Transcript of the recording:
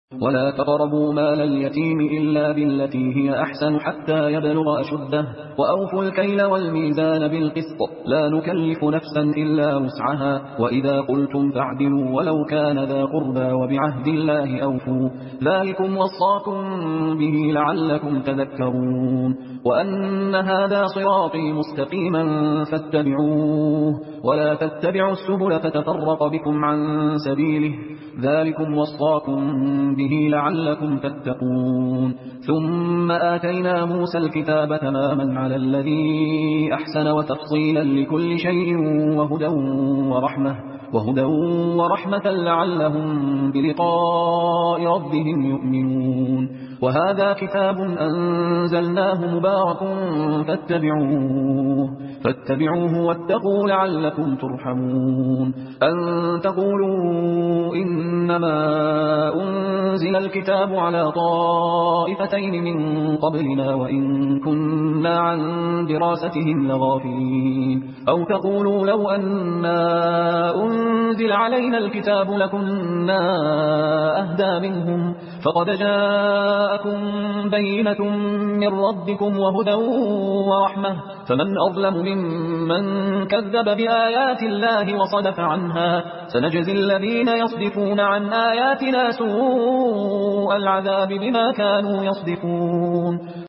ولا تقربوا مال اليتيم إلا بالتي هي أحسن حتى يبلغ أشده وأوفوا الكيل والميزان بالقسط لا نكلف نفسا إلا وسعها وإذا قلتم فاعدلوا ولو كان ذا قربى وبعهد الله أوفوا ذلكم وصاكم به لعلكم تذكرون وأن هذا صراطي مستقيما فاتبعوه ولا تتبعوا السبل فتفرق بكم عن سبيله ذلكم وصاكم به لعلكم تتقون ثم آتينا موسى الكتاب تماما على الذي أحسن وتفصيلا لكل شيء وهدى ورحمة لعلهم بلقاء ربهم يؤمنون وهذا كتاب أنزلناه مبارك فاتبعوه واتقوا لعلكم ترحمون أن تقولوا إنما أنزل الكتاب على طائفتين من قبلنا وإن كنا عن دراستهم لغافلين أو تقولوا لو أننا أنزل علينا الكتاب لكنا أهدى منهم فقد جاءكم بينة من ربكم وهدى ورحمة فمن أظلم ممن كذب بآيات الله وصدف عنها سنجزي الذين يصدفون عن آياتنا سوء العذاب بما كانوا يصدفون